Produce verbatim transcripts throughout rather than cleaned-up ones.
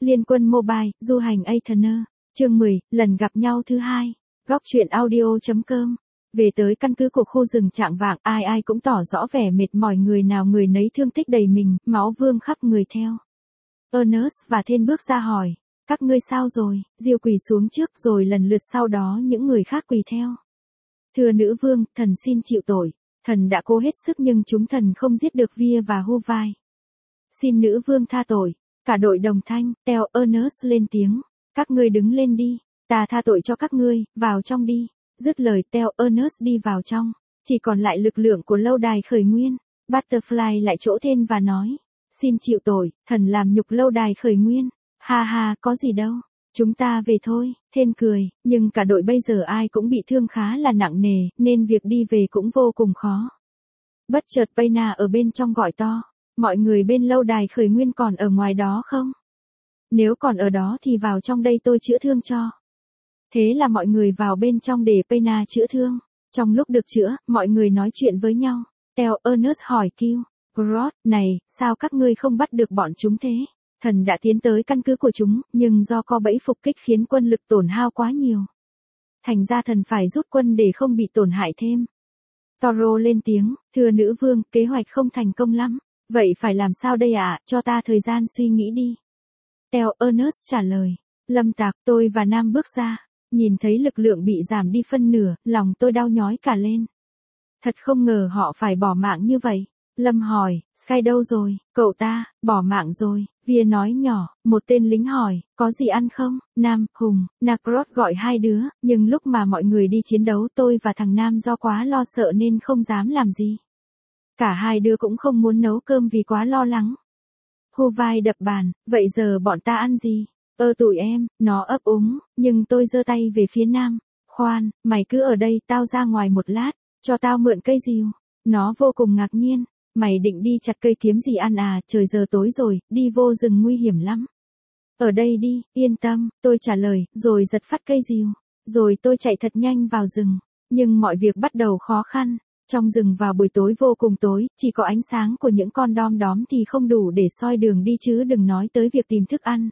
Liên quân mobile, du hành Athener. Chương mười, lần gặp nhau thứ hai. Góc truyện audio.com. Về tới căn cứ của khu rừng Trạng Vạng, ai ai cũng tỏ rõ vẻ mệt mỏi, người nào người nấy thương tích đầy mình, máu vương khắp người theo. Ernest và Thên bước ra hỏi, các ngươi sao rồi? Diêu quỳ xuống trước rồi lần lượt sau đó những người khác quỳ theo. Thưa nữ vương, thần xin chịu tội. Thần đã cố hết sức nhưng chúng thần không giết được Via và Huvai. Xin nữ vương tha tội. Cả đội đồng thanh, theo Ernest lên tiếng. Các ngươi đứng lên đi. Ta tha tội cho các ngươi, vào trong đi. Dứt lời theo Ernest đi vào trong. Chỉ còn lại lực lượng của lâu đài khởi nguyên. Butterfly lại chỗ Thên và nói. Xin chịu tội, thần làm nhục lâu đài khởi nguyên. Ha ha, có gì đâu. Chúng ta về thôi. Thên cười, nhưng cả đội bây giờ ai cũng bị thương khá là nặng nề, nên việc đi về cũng vô cùng khó. Bất chợt Payna ở bên trong gọi to. Mọi người bên lâu đài khởi nguyên còn ở ngoài đó không? Nếu còn ở đó thì vào trong đây tôi chữa thương cho. Thế là mọi người vào bên trong để Payna chữa thương. Trong lúc được chữa, mọi người nói chuyện với nhau. Theo Ernest hỏi Kill, Grodd, này, sao các ngươi không bắt được bọn chúng thế? Thần đã tiến tới căn cứ của chúng, nhưng do có bẫy phục kích khiến quân lực tổn hao quá nhiều. Thành ra thần phải rút quân để không bị tổn hại thêm. Toro lên tiếng, thưa nữ vương, kế hoạch không thành công lắm. Vậy phải làm sao đây ạ, à? Cho ta thời gian suy nghĩ đi. Theo Ernest trả lời, Lâm Tạc, tôi và Nam bước ra. Nhìn thấy lực lượng bị giảm đi phân nửa, lòng tôi đau nhói cả lên. Thật không ngờ họ phải bỏ mạng như vậy. Lâm hỏi, Sky đâu rồi? Cậu ta, bỏ mạng rồi. Via nói nhỏ, một tên lính hỏi, có gì ăn không? Nam, Hùng, Nacrot gọi hai đứa, nhưng lúc mà mọi người đi chiến đấu tôi và thằng Nam do quá lo sợ nên không dám làm gì. Cả hai đứa cũng không muốn nấu cơm vì quá lo lắng. Huvai đập bàn, vậy giờ bọn ta ăn gì? Ơ tụi em, nó ấp úng, nhưng tôi giơ tay về phía Nam. Khoan, mày cứ ở đây, tao ra ngoài một lát, cho tao mượn cây rìu. Nó vô cùng ngạc nhiên. Mày định đi chặt cây kiếm gì ăn à, trời giờ tối rồi, đi vô rừng nguy hiểm lắm. Ở đây đi, yên tâm, tôi trả lời, rồi giật phát cây rìu. Rồi tôi chạy thật nhanh vào rừng. Nhưng mọi việc bắt đầu khó khăn. Trong rừng vào buổi tối vô cùng tối, chỉ có ánh sáng của những con đom đóm thì không đủ để soi đường đi chứ đừng nói tới việc tìm thức ăn.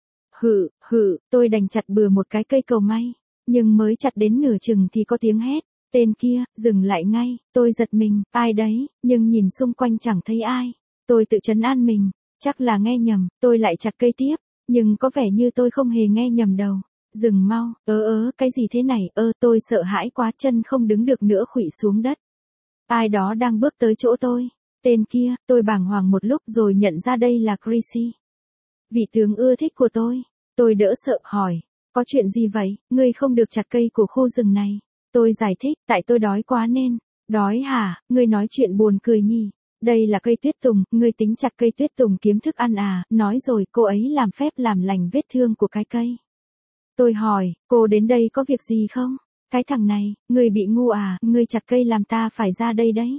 Hự, hự, tôi đành chặt bừa một cái cây cầu may. Nhưng mới chặt đến nửa chừng thì có tiếng hét. Tên kia, dừng lại ngay, tôi giật mình, ai đấy, nhưng nhìn xung quanh chẳng thấy ai. Tôi tự trấn an mình, chắc là nghe nhầm, tôi lại chặt cây tiếp, nhưng có vẻ như tôi không hề nghe nhầm đâu. Dừng mau, ớ ớ, cái gì thế này, ơ, tôi sợ hãi quá chân không đứng được nữa khuỵu xuống đất. Ai đó đang bước tới chỗ tôi. Tên kia, tôi bàng hoàng một lúc rồi nhận ra đây là Chrissy. Vị tướng ưa thích của tôi. Tôi đỡ sợ hỏi, có chuyện gì vậy, ngươi không được chặt cây của khu rừng này. Tôi giải thích, tại tôi đói quá nên. Đói hả, ngươi nói chuyện buồn cười nhỉ. Đây là cây tuyết tùng, ngươi tính chặt cây tuyết tùng kiếm thức ăn à, nói rồi cô ấy làm phép làm lành vết thương của cái cây. Tôi hỏi, cô đến đây có việc gì không? Cái thằng này, ngươi bị ngu à, ngươi chặt cây làm ta phải ra đây đấy.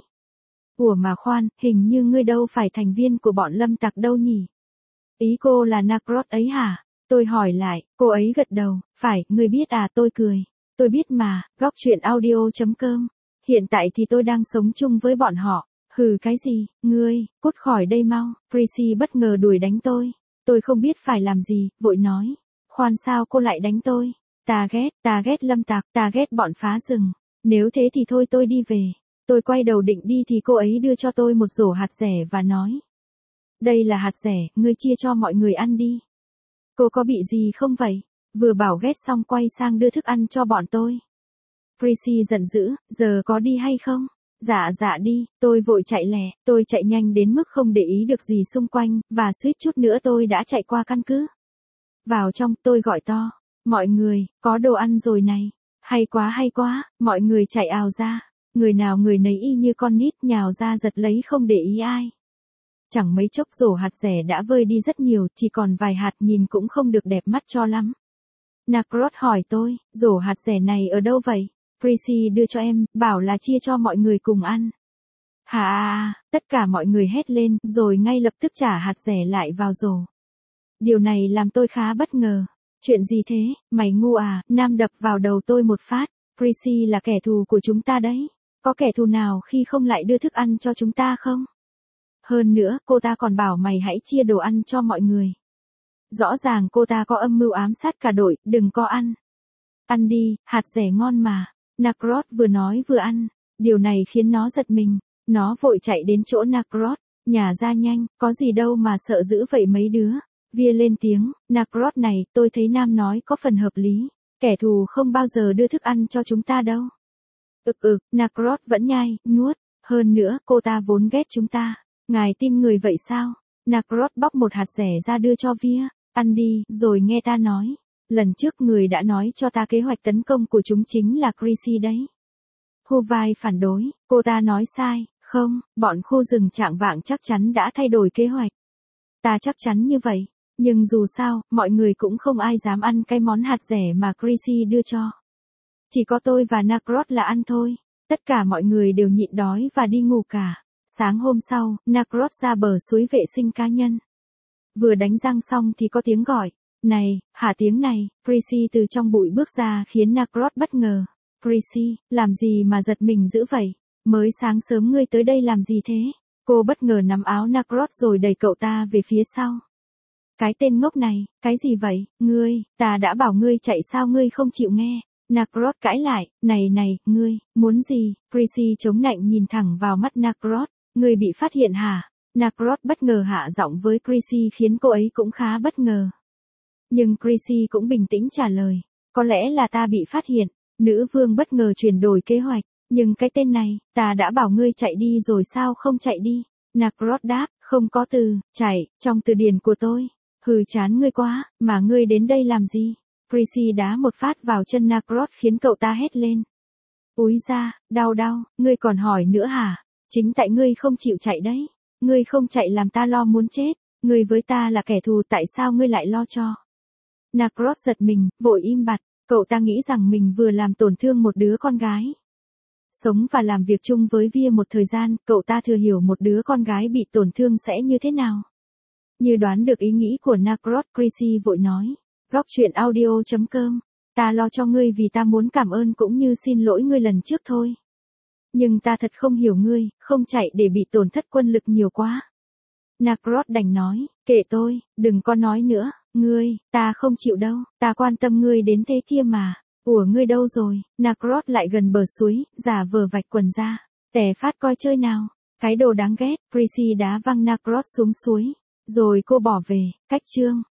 Ủa mà khoan, hình như ngươi đâu phải thành viên của bọn Lâm Tặc đâu nhỉ? Ý cô là Nacrot ấy hả? Tôi hỏi lại, cô ấy gật đầu, phải, ngươi biết à, tôi cười. Tôi biết mà, góc truyện audio.com. Hiện tại thì tôi đang sống chung với bọn họ. Hừ cái gì, ngươi, cút khỏi đây mau. Chrissy bất ngờ đuổi đánh tôi. Tôi không biết phải làm gì, vội nói. Khoan sao cô lại đánh tôi? Ta ghét, ta ghét Lâm Tạc, ta ghét bọn phá rừng. Nếu thế thì thôi tôi đi về. Tôi quay đầu định đi thì cô ấy đưa cho tôi một rổ hạt dẻ và nói. Đây là hạt dẻ, ngươi chia cho mọi người ăn đi. Cô có bị gì không vậy? Vừa bảo ghét xong quay sang đưa thức ăn cho bọn tôi. Chrissy giận dữ, giờ có đi hay không? Dạ dạ đi, tôi vội chạy lẹ, tôi chạy nhanh đến mức không để ý được gì xung quanh, và suýt chút nữa tôi đã chạy qua căn cứ. Vào trong, tôi gọi to, mọi người, có đồ ăn rồi này. Hay quá hay quá, mọi người chạy ào ra. Người nào người nấy y như con nít nhào ra giật lấy không để ý ai. Chẳng mấy chốc rổ hạt dẻ đã vơi đi rất nhiều, chỉ còn vài hạt nhìn cũng không được đẹp mắt cho lắm. Nacrot hỏi tôi, rổ hạt dẻ này ở đâu vậy? Chrissy đưa cho em, bảo là chia cho mọi người cùng ăn. Hà à, tất cả mọi người hét lên, rồi ngay lập tức trả hạt dẻ lại vào rổ. Điều này làm tôi khá bất ngờ. Chuyện gì thế, mày ngu à, Nam đập vào đầu tôi một phát. Chrissy là kẻ thù của chúng ta đấy. Có kẻ thù nào khi không lại đưa thức ăn cho chúng ta không? Hơn nữa, cô ta còn bảo mày hãy chia đồ ăn cho mọi người. Rõ ràng cô ta có âm mưu ám sát cả đội, đừng có ăn. Ăn đi, hạt rẻ ngon mà. Narcros vừa nói vừa ăn. Điều này khiến nó giật mình. Nó vội chạy đến chỗ Narcros. Nhả ra nhanh, có gì đâu mà sợ dữ vậy mấy đứa. Via lên tiếng, Narcros này, tôi thấy Nam nói có phần hợp lý. Kẻ thù không bao giờ đưa thức ăn cho chúng ta đâu. Ực ực, Narcros vẫn nhai, nuốt. Hơn nữa, cô ta vốn ghét chúng ta. Ngài tin người vậy sao? Narcros bóc một hạt rẻ ra đưa cho Via. Ăn đi, rồi nghe ta nói. Lần trước người đã nói cho ta kế hoạch tấn công của chúng chính là Chrissy đấy. Huvai phản đối, cô ta nói sai. Không, bọn khu rừng Trạng Vạng chắc chắn đã thay đổi kế hoạch. Ta chắc chắn như vậy. Nhưng dù sao, mọi người cũng không ai dám ăn cái món hạt rẻ mà Chrissy đưa cho. Chỉ có tôi và Narcros là ăn thôi. Tất cả mọi người đều nhịn đói và đi ngủ cả. Sáng hôm sau, Narcros ra bờ suối vệ sinh cá nhân. Vừa đánh răng xong thì có tiếng gọi. Này, hả tiếng này, Chrissy từ trong bụi bước ra khiến Narcros bất ngờ. Chrissy, làm gì mà giật mình dữ vậy? Mới sáng sớm ngươi tới đây làm gì thế? Cô bất ngờ nắm áo Narcros rồi đẩy cậu ta về phía sau. Cái tên ngốc này, cái gì vậy, ngươi, ta đã bảo ngươi chạy sao ngươi không chịu nghe. Narcros cãi lại, này này, ngươi, muốn gì? Chrissy chống nạnh nhìn thẳng vào mắt Narcros, ngươi bị phát hiện hả? Narcros bất ngờ hạ giọng với Chrissy khiến cô ấy cũng khá bất ngờ. Nhưng Chrissy cũng bình tĩnh trả lời, có lẽ là ta bị phát hiện. Nữ vương bất ngờ chuyển đổi kế hoạch, nhưng cái tên này, ta đã bảo ngươi chạy đi rồi sao không chạy đi? Narcros đáp, không có từ, chạy, trong từ điển của tôi. Hừ chán ngươi quá, mà ngươi đến đây làm gì? Chrissy đá một phát vào chân Narcros khiến cậu ta hét lên. Úi da, đau đau, ngươi còn hỏi nữa hả? Chính tại ngươi không chịu chạy đấy. Ngươi không chạy làm ta lo muốn chết. Ngươi với ta là kẻ thù tại sao ngươi lại lo cho? Narcros giật mình, vội im bặt. Cậu ta nghĩ rằng mình vừa làm tổn thương một đứa con gái. Sống và làm việc chung với Via một thời gian, cậu ta thừa hiểu một đứa con gái bị tổn thương sẽ như thế nào. Như đoán được ý nghĩ của Narcros, Chrissy vội nói. Góc truyện audio chấm com. Ta lo cho ngươi vì ta muốn cảm ơn cũng như xin lỗi ngươi lần trước thôi. Nhưng ta thật không hiểu ngươi, không chạy để bị tổn thất quân lực nhiều quá. Narcros đành nói, kệ tôi, đừng có nói nữa, ngươi, ta không chịu đâu, ta quan tâm ngươi đến thế kia mà. Ủa ngươi đâu rồi? Narcros lại gần bờ suối, giả vờ vạch quần ra. Tè phát coi chơi nào. Cái đồ đáng ghét, Chrissy đá văng Narcros xuống suối. Rồi cô bỏ về, cách chương.